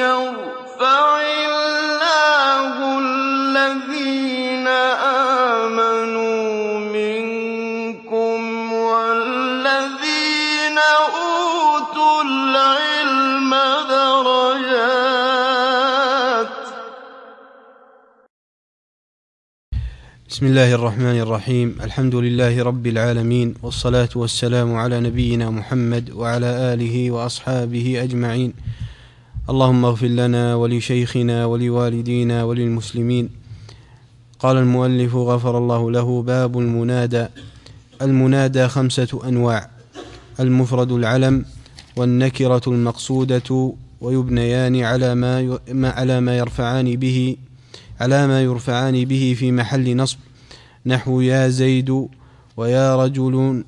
يرفع الله الذين آمنوا منكم والذين أوتوا العلم درجات. بسم الله الرحمن الرحيم. الحمد لله رب العالمين، والصلاة والسلام على نبينا محمد وعلى آله وأصحابه أجمعين. اللهم اغفر لنا ولشيخنا ولوالدينا وللمسلمين. قال المؤلف غفر الله له: باب المنادى. المنادى 5 أنواع: المفرد العلم، والنكرة المقصودة، ويبنيان على ما يرفعان به في محل نصب، نحو يا زيد ويا رجل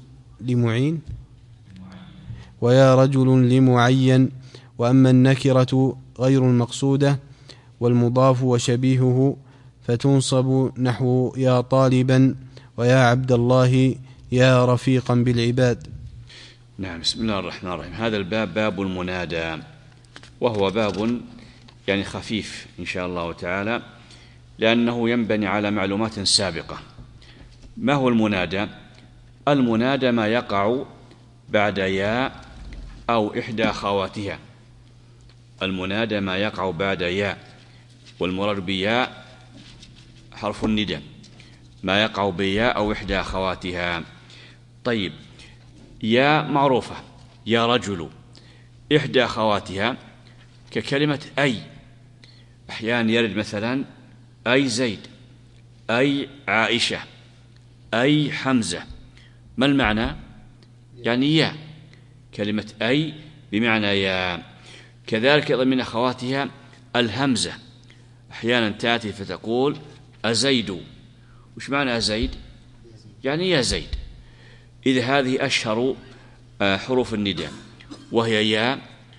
لمعين. وأما النكرة غير المقصودة والمضاف وشبيهه فتنصب، نحو يا طالبا ويا عبد الله يا رفيقا بالعباد. نعم. بسم الله الرحمن الرحيم. هذا الباب باب المنادى، وهو باب يعني خفيف إن شاء الله تعالى، لأنه ينبني على معلومات سابقة. ما هو المنادى؟ المنادى ما يقع بعد ياء أو إحدى أخواتها. المنادى ما يقع بعد ياء، والمراد بياء حرف النداء، ما يقع بياء أو إحدى أخواتها. طيب، يا معروفة، يا رجل. إحدى أخواتها ككلمة أي، أحيانا يرد مثلا أي زيد، أي عائشة، أي حمزة. ما المعنى؟ يعني يا، كلمة أي بمعنى يا. كذلك أيضا من أخواتها الهمزة، أحيانا تأتي فتقول أزيد. وش معنى أزيد؟ يعني يا زيد. إذا هذه أشهر حروف النداء، وهي يا،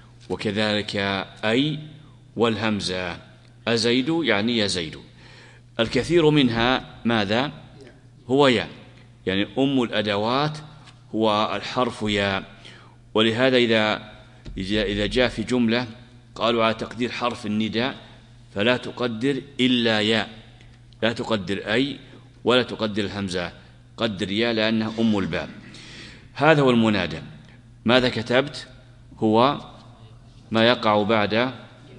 وكذلك أي والهمزة. أزيد يعني يا زيد. الكثير منها ماذا؟ هو يا، يعني أم الأدوات هو الحرف يا. ولهذا إذا جاء في جملة قالوا على تقدير حرف النداء فلا تقدر إلا يا، لا تقدر أي ولا تقدر الهمزة، قدر يا لأنها أم الباب. هذا هو المنادى. ماذا كتبت؟ هو ما يقع بعد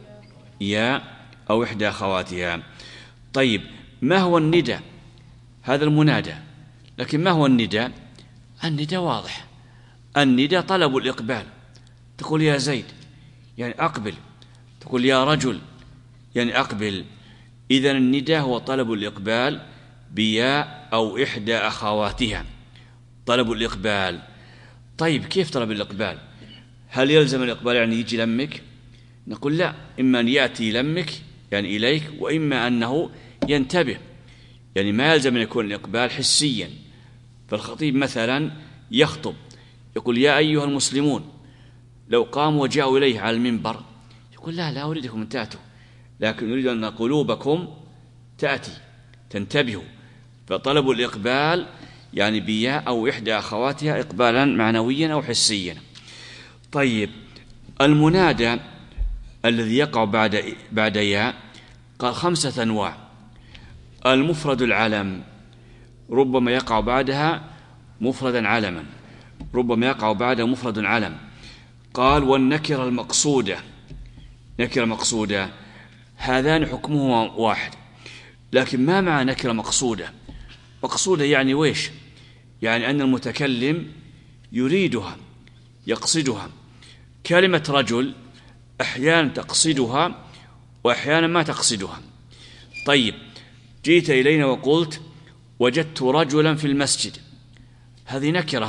يا أو إحدى أخواتها. طيب، ما هو الندى؟ هذا المنادى. لكن ما هو الندى؟ الندى واضح. الندى طلب الإقبال، تقول يا زيد يعني أقبل، تقول يا رجل يعني أقبل. إذن الندى هو طلب الإقبال بياء أو إحدى أخواتها، طلب الإقبال. طيب، كيف طلب الإقبال؟ هل يلزم الإقبال يعني يجي لمك؟ نقول لا، إما أن يأتي لمك يعني إليك، وإما أنه ينتبه، يعني ما يلزم أن يكون الإقبال حسيا. فالخطيب مثلا يخطب يقول يا أيها المسلمون، لو قاموا وجاءوا إليه على المنبر يقول لا أريدكم أن تأتوا، لكن أريد أن قلوبكم تأتي تنتبهوا. فطلب الإقبال يعني بياء أو إحدى أخواتها إقبالا معنويا أو حسيا. طيب، المنادى الذي يقع بعد ياء قال 5 أنواع. المفرد العلم، ربما يقع بعدها مفردا علما، ربما يقع بعدها مفرد علم. قال والنكرة المقصودة، نكرة مقصودة، هذان حكمهما واحد. لكن ما معنى نكرة مقصودة؟ مقصودة يعني ويش؟ يعني أن المتكلم يريدها، يقصدها. كلمة رجل أحيانا تقصدها وأحيانا ما تقصدها. طيب، جيت إلينا وقلت وجدت رجلا في المسجد، هذه نكرة.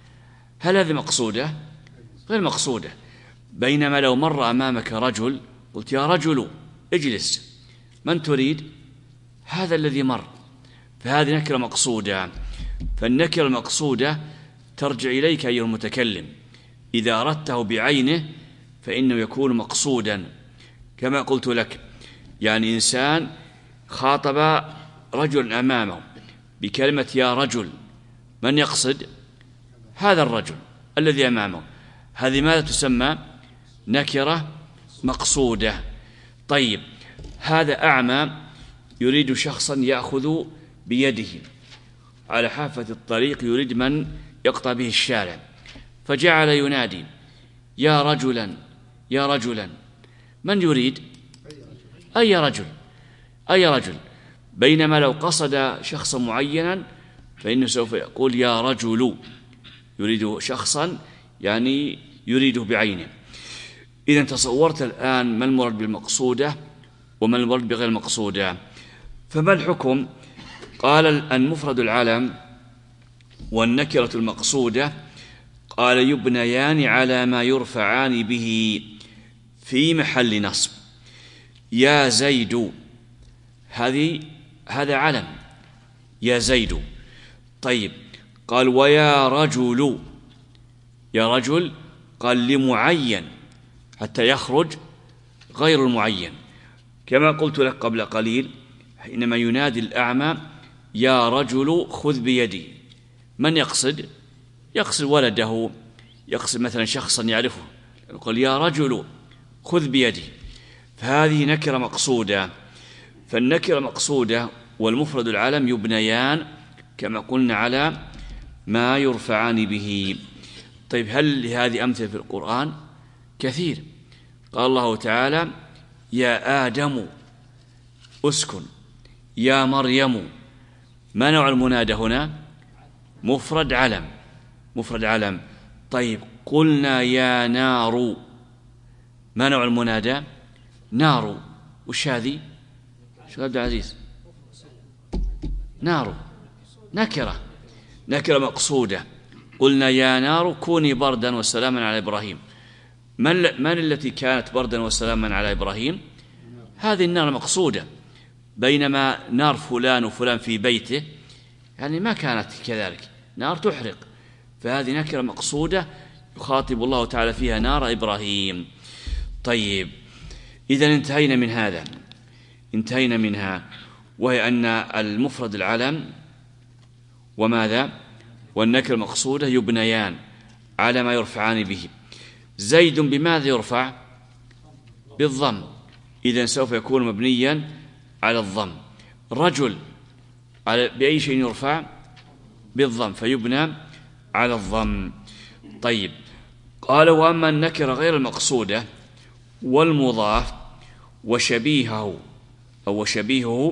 هل هذه مقصودة؟ غير مقصودة. بينما لو مر أمامك رجل قلت يا رجل اجلس، من تريد؟ هذا الذي مر. فهذه نكرة مقصودة. فالنكرة المقصودة ترجع إليك أيها المتكلم، إذا أردته بعينه فإنه يكون مقصودا. كما قلت لك، يعني إنسان خاطب رجل أمامه بكلمة يا رجل، من يقصد؟ هذا الرجل الذي أمامه. هذه ماذا تسمى؟ نكرة مقصودة. طيب، هذا أعمى يريد شخصا يأخذ بيده على حافة الطريق، يريد من يقطع به الشارع، فجعل ينادي: يا رجلا يا رجلا. من يريد؟ أي رجل، أي رجل. بينما لو قصد شخصا معينا فإنه سوف يقول يا رجل، يريد شخصا يعني يريده بعينه. إذا تصورت الآن ما المراد بالمقصودة وما المراد بغير المقصودة. فما الحكم؟ قال: المفرد العلم والنكرة المقصودة قال يبنيان على ما يرفعان به في محل نصب. يا زيد، هذا علم، يا زيد. طيب، قال ويا رجل، يا رجل قال لمعين حتى يخرج غير المعين. كما قلت لك قبل قليل، حينما ينادي الأعمى يا رجل خذ بيدي، من يقصد؟ يقصد ولده، يقصد مثلا شخصا يعرفه، يقول يا رجل خذ بيدي، فهذه نكرة مقصودة. فالنكرة مقصودة والمفرد العلم يبنيان كما قلنا على ما يرفعان به. طيب، هل لهذه أمثلة في القرآن؟ كثير. قال الله تعالى: يا آدم أسكن، يا مريم. ما نوع المنادى هنا؟ مفرد علم، مفرد علم. طيب، قلنا يا نار، ما نوع المنادى؟ نار. وش هذه؟ شو عبد العزيز؟ نار، نكرة، نكرة مقصودة. قلنا يا نار كوني بردا وسلاما على إبراهيم. من التي كانت بردا وسلاما على إبراهيم؟ هذه النار مقصودة. بينما نار فلان وفلان في بيته يعني ما كانت كذلك، نار تحرق. فهذه نكرة مقصودة يخاطب الله تعالى فيها نار إبراهيم. طيب، إذن انتهينا من هذا، انتهينا منها، وهي أن المفرد العلم وماذا؟ والنكرة المقصودة يبنيان على ما يرفعان به. زيد بماذا يرفع؟ بالضم، إذن سوف يكون مبنيا على الضم. رجل بأي شيء يرفع؟ بالضم، فيبنى على الضم. طيب، قال: وأما النكرة غير المقصودة والمضاف وشبيهه أو شبيهه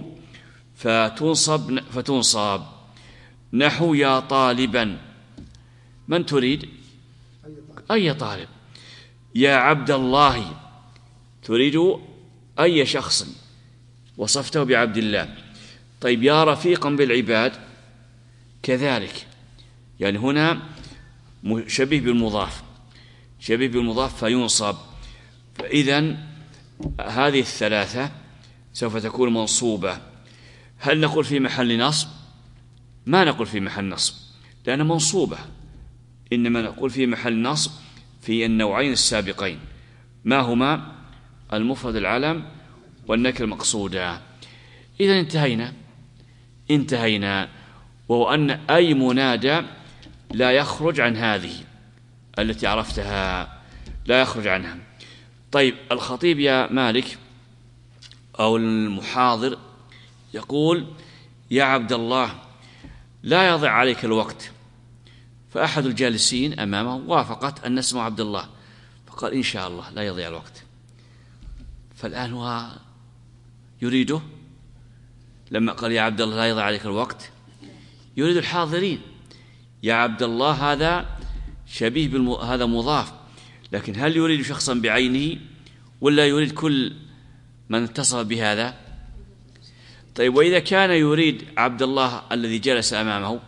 فتنصب نحو يا طالبا. من تريد؟ أي طالب. يا عبد الله، تريد أي شخص وصفته بعبد الله. طيب، يا رفيقا بالعباد كذلك، يعني هنا شبيه بالمضاف، شبيه بالمضاف فينصب. فإذن هذه الثلاثة سوف تكون منصوبة. هل نقول في محل نصب؟ ما نقول في محل نصب لأنها منصوبة، إنما نقول في محل نصب في النوعين السابقين، ما هما؟ المفرد العلم والنكرة المقصودة. إذن انتهينا، وهو أن أي منادى لا يخرج عن هذه التي عرفتها، لا يخرج عنها. طيب، الخطيب يا مالك أو المحاضر يقول: يا عبد الله لا يضع عليك الوقت. فأحد الجالسين أمامه وافقت أن نسمع عبد الله، فقال: إن شاء الله لا يضيع الوقت. فالآن هو يريده، لما قال يا عبد الله لا يضيع عليك الوقت يريد الحاضرين. يا عبد الله هذا شبيه هذا مضاف، لكن هل يريد شخصا بعينه ولا يريد كل من اتصف بهذا؟ طيب، وإذا كان يريد عبد الله الذي جلس أمامه،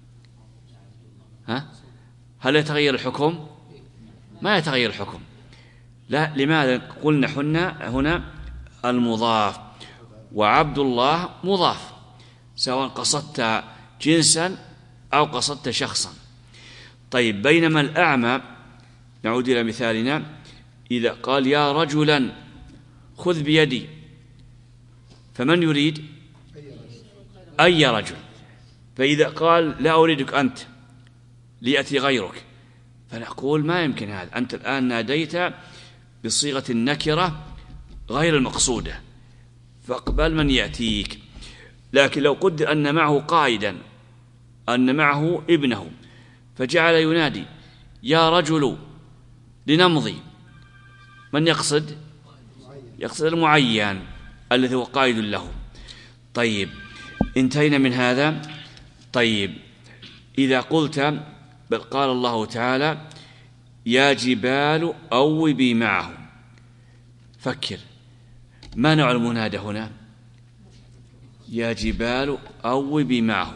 هل يتغير الحكم؟ ما يتغير الحكم. لا، لماذا؟ قلنا هنا المضاف، وعبد الله مضاف، سواء قصدت جنسا أو قصدت شخصا. طيب، بينما الأعمى، نعود إلى مثالنا، إذا قال يا رجلا خذ بيدي، فمن يريد؟ أي رجل. فإذا قال لا أريدك أنت، ليأتي غيرك، فنقول ما يمكن هذا، أنت الآن ناديت بصيغة النكرة غير المقصودة، فاقبل من يأتيك. لكن لو قدر أن معه قائدا، أن معه ابنه، فجعل ينادي يا رجل لنمضي، من يقصد؟ يقصد المعين الذي هو قائد له. طيب، انتهينا من هذا. طيب، إذا قلت بل قال الله تعالى يا جبال أوبي معه، فكر ما نوع المنادى هنا؟ يا جبال أوبي معه،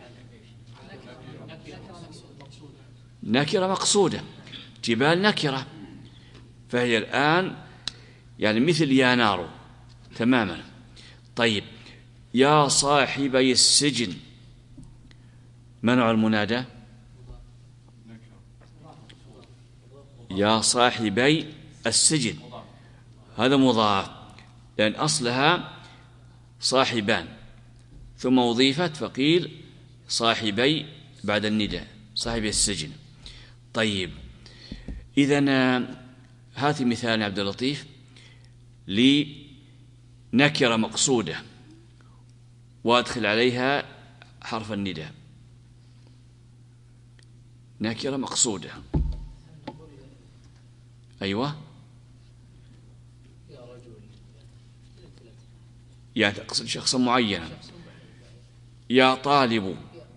نكرة مقصودة، جبال نكرة، فهي الآن يعني مثل يا نار تماما. طيب، يا صاحبي السجن، ما نوع المنادى؟ يا صاحبي السجن، هذا مضاف، لأن أصلها صاحبان ثم أضيفت فقيل صاحبي بعد النداء، صاحبي السجن. طيب، إذن هات مثال عبد اللطيف لنكرة مقصودة وأدخل عليها حرف النداء. نكرة مقصودة، أيوة، يعني تقصد شخصا معينا. يا طالب،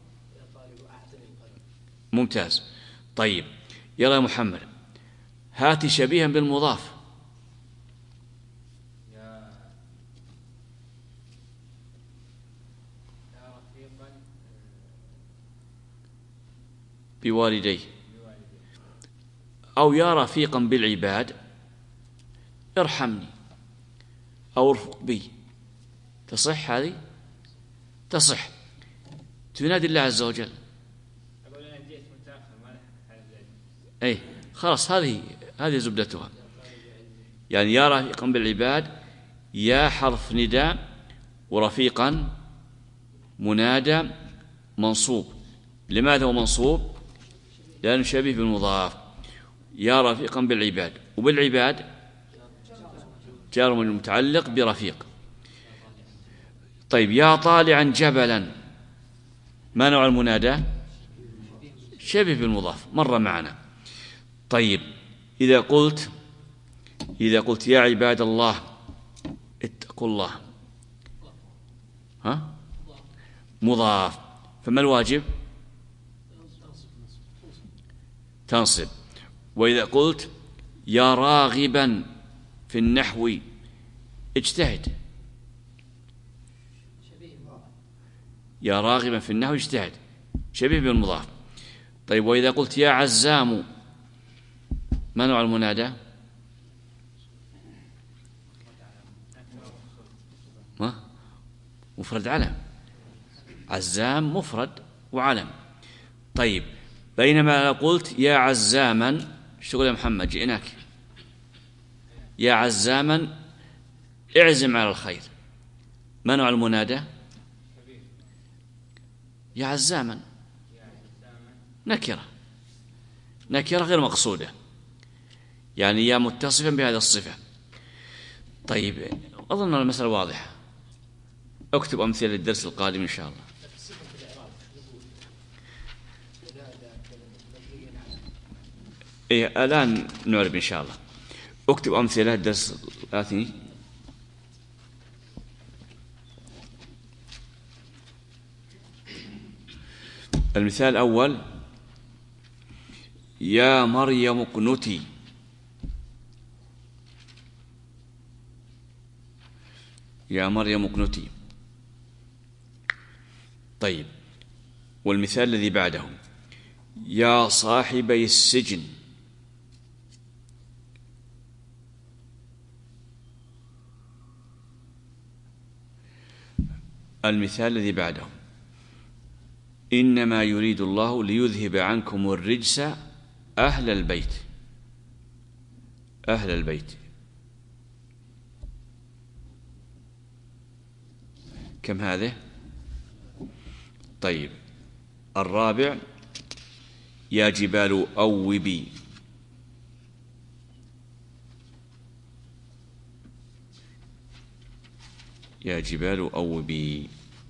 ممتاز. طيب، يلا يا محمد هات شبيها بالمضاف. بوالديه، أو يا رفيقا بالعباد ارحمني أو ارفق بي، تصح هذه؟ تصح، تنادي الله عز وجل. أي خلاص، هذه زبدتها. يعني يا رفيقا بالعباد، يا حرف نداء، ورفيقا منادى منصوب. لماذا هو منصوب؟ لأنه شبيه بالمضاف. يا رفيقا بالعباد، وبالعباد جار متعلق برفيق. طيب، يا طالعا جبلا، ما نوع المنادى؟ شبيه بالمضاف، مر معنا. طيب، إذا قلت يا عباد الله اتقوا الله، مضاف، فما الواجب؟ تنصب. وإذا قلت يا راغبا في النحو اجتهد، يا راغبا في النحو اجتهد، شبيه بالمضاف. طيب، وإذا قلت يا عزام، ما نوع المنادى؟ مفرد علم، عزام مفرد وعلم. طيب، بينما لو قلت يا عزاما، ايش تقول يا محمد؟ جئناك يا عزاما اعزم على الخير، ما نوع المنادى؟ يا عزاما نكرة غير مقصودة، يعني يا متصفا بهذه الصفة. طيب، أظن المسألة واضحة. اكتب أمثلة للدرس القادم إن شاء الله. الآن نعرف إن شاء الله. اكتب أمثلة للدرس الآتي. المثال الأول يا مريم اقنتي، يا مريم اقنتي. طيب، والمثال الذي بعده يا صاحبي السجن، المثال الذي بعده إنما يريد الله ليذهب عنكم الرجس أهل البيت، أهل البيت. كم هذه؟ طيب، الرابع يا جبال أوبي، يا جبال أوبي.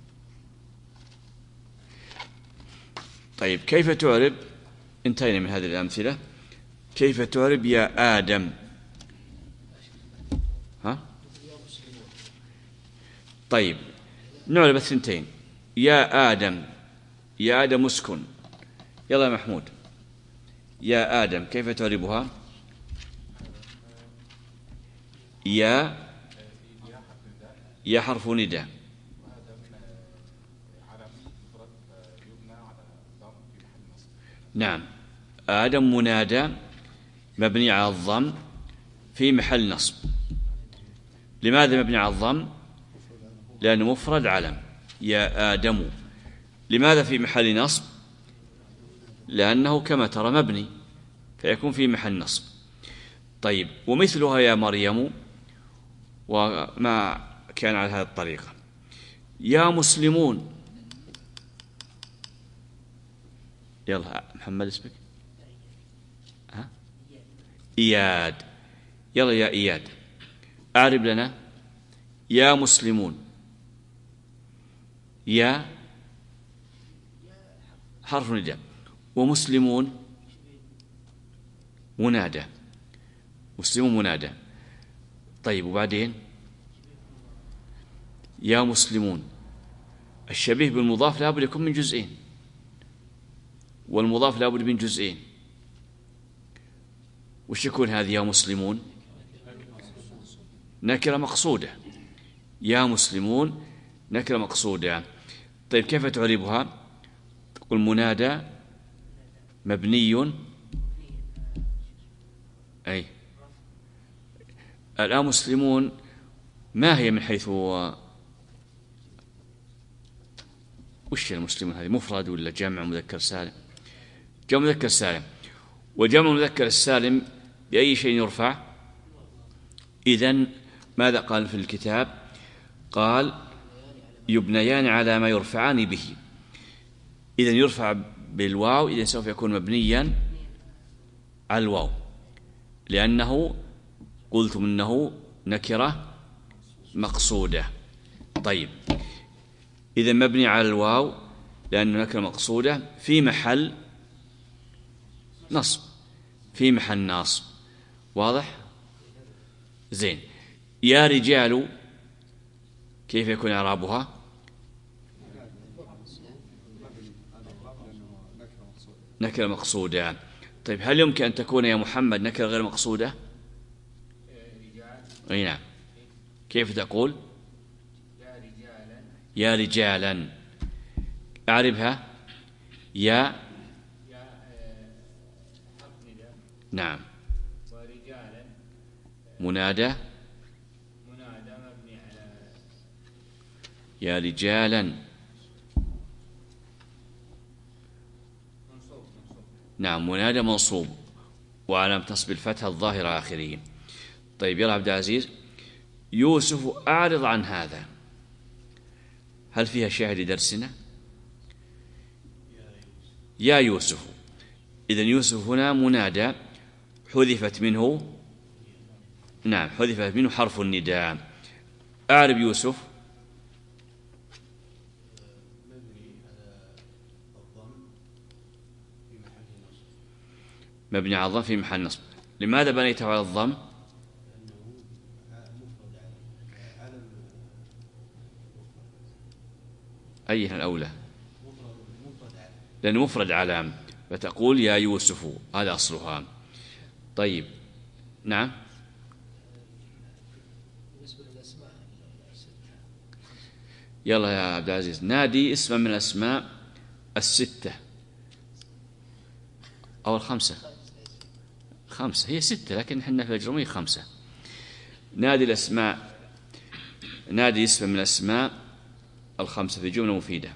طيب كيف تعرب؟ انتهينا من هذه الأمثلة. كيف تعرب يا آدم؟ ها؟ طيب نعرب الثنتين. يا آدم، يا آدم اسكن. يلا يا محمود، يا آدم كيف تعربها؟ يا حرف نداء. نعم، آدم منادى مبني على الضم في محل نصب. لماذا مبني على الضم؟ لأنه مفرد علم، يا آدم. لماذا في محل نصب؟ لأنه كما ترى مبني فيكون في محل نصب. طيب ومثلها يا مريم، وما كان على هذه الطريقة. يا مسلمون. يلا محمد اسمك؟ ها؟ إياد. يلا يا إياد أعرب لنا يا مسلمون. يا حرف نداء، ومسلمون منادى. مسلمون منادى. طيب وبعدين يا مسلمون. الشبيه بالمضاف لابد يكون من جزئين، والمضاف لابد من جزئين. وش يكون هذه يا مسلمون؟ نكرة مقصودة. يا مسلمون نكرة مقصودة. طيب كيف تعربها؟ تقول منادى مبني. أي الآن مسلمون ما هي من حيث وش المسلمون هذه؟ مفرد ولا جمع مذكر سالم؟ جمع مذكر سالم. وجمع مذكر السالم بأي شيء يرفع؟ إذن ماذا قال في الكتاب؟ قال يبنيان على ما يرفعان به. إذن يرفع بالواو، إذن سوف يكون مبنيا على الواو، لأنه قلتم إنه نكرة مقصودة. طيب إذن مبني على الواو لأنه نكرة مقصودة في محل نصب، في محل نصب. واضح؟ زين. يا رجال كيف يكون إعرابها؟ نكرة مقصودة. طيب هل يمكن أن تكون يا محمد نكرة غير مقصودة؟ أي نعم. كيف تقول؟ يا رجالا. أعربها يا نعم منادى مبني على يا رجالا. نعم منادى منصوب وعلامة نصب الفتحة الظاهرة آخره. طيب يلا عبد العزيز، يوسف أعرض عن هذا. هل فيها شاهد لدرسنا؟ يا يوسف. إذن يوسف هنا منادى حذفت منه، نعم حذفت منه حرف النداء. أعرب يوسف. مبني على الضم في محل نصب. لماذا بنيته على الضم؟ أيها الأولى؟ لأنه مفرد علام، فتقول يا يوسف، هذا أصلها. طيب نعم. يلا يا عبد العزيز نادي اسما من الأسماء الستة أو الخمسة. خمسة، هي ستة لكن احنا في الأجرومية خمسة. نادي الأسماء، نادي اسما من الأسماء الخمسة في جملة مفيدة.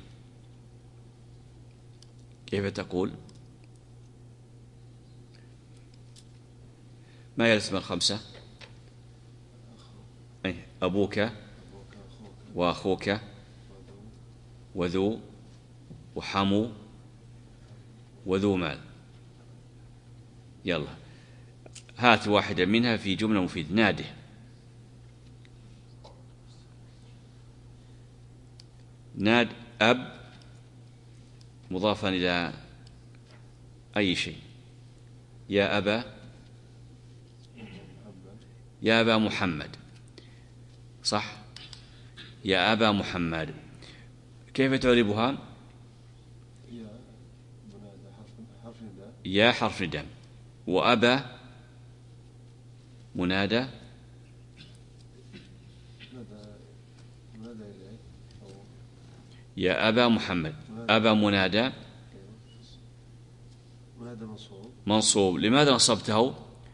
كيف تقول؟ ما هي الأسماء الخمسة؟ أبوك وأخوك وذو وحمو وذو مال. يلا هات واحدة منها في جملة مفيدة. ناده. ناد أب مضافا إلى أي شيء. يا أبا محمد، صح؟ يا أبا محمد، كيف تعربها؟ يا حرف نداء، وأبا منادى يا أبا محمد، أبا منادى منصوب. لماذا نصبته؟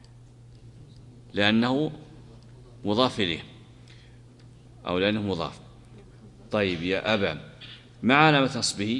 لأنه مضاف إليه أو لأنه مضاف. طيب يا أبا، ما علامة نصبه؟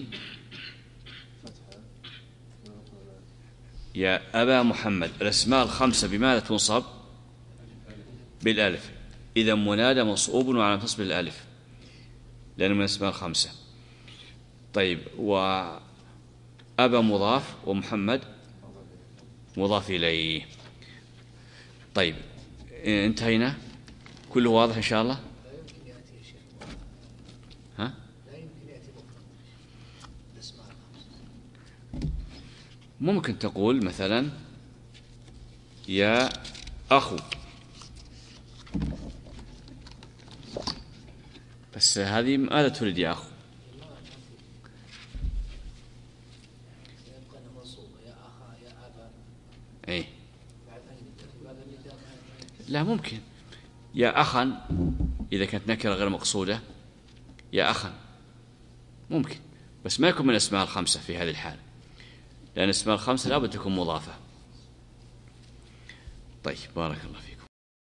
يا أبا محمد. الأسماء الخمسة بماذا تنصب؟ بالألف. إذا منادى منصوب وعلامة نصبه الألف لأنه من الأسماء الخمسة. طيب، وأبا مضاف ومحمد مضاف إليه. طيب، انتهينا، كله واضح إن شاء الله. ها؟ ممكن تقول مثلا يا أخو، بس هذه ماذا تريد يا أخو؟ إيه؟ لا، ممكن يا أخا إذا كانت نكرة غير مقصودة، يا أخا ممكن، بس ما يكون من الأسماء الخمسة في هذه الحالة، لأن الأسماء الخمسة لابد تكون مضافة. طيب، بارك الله فيك.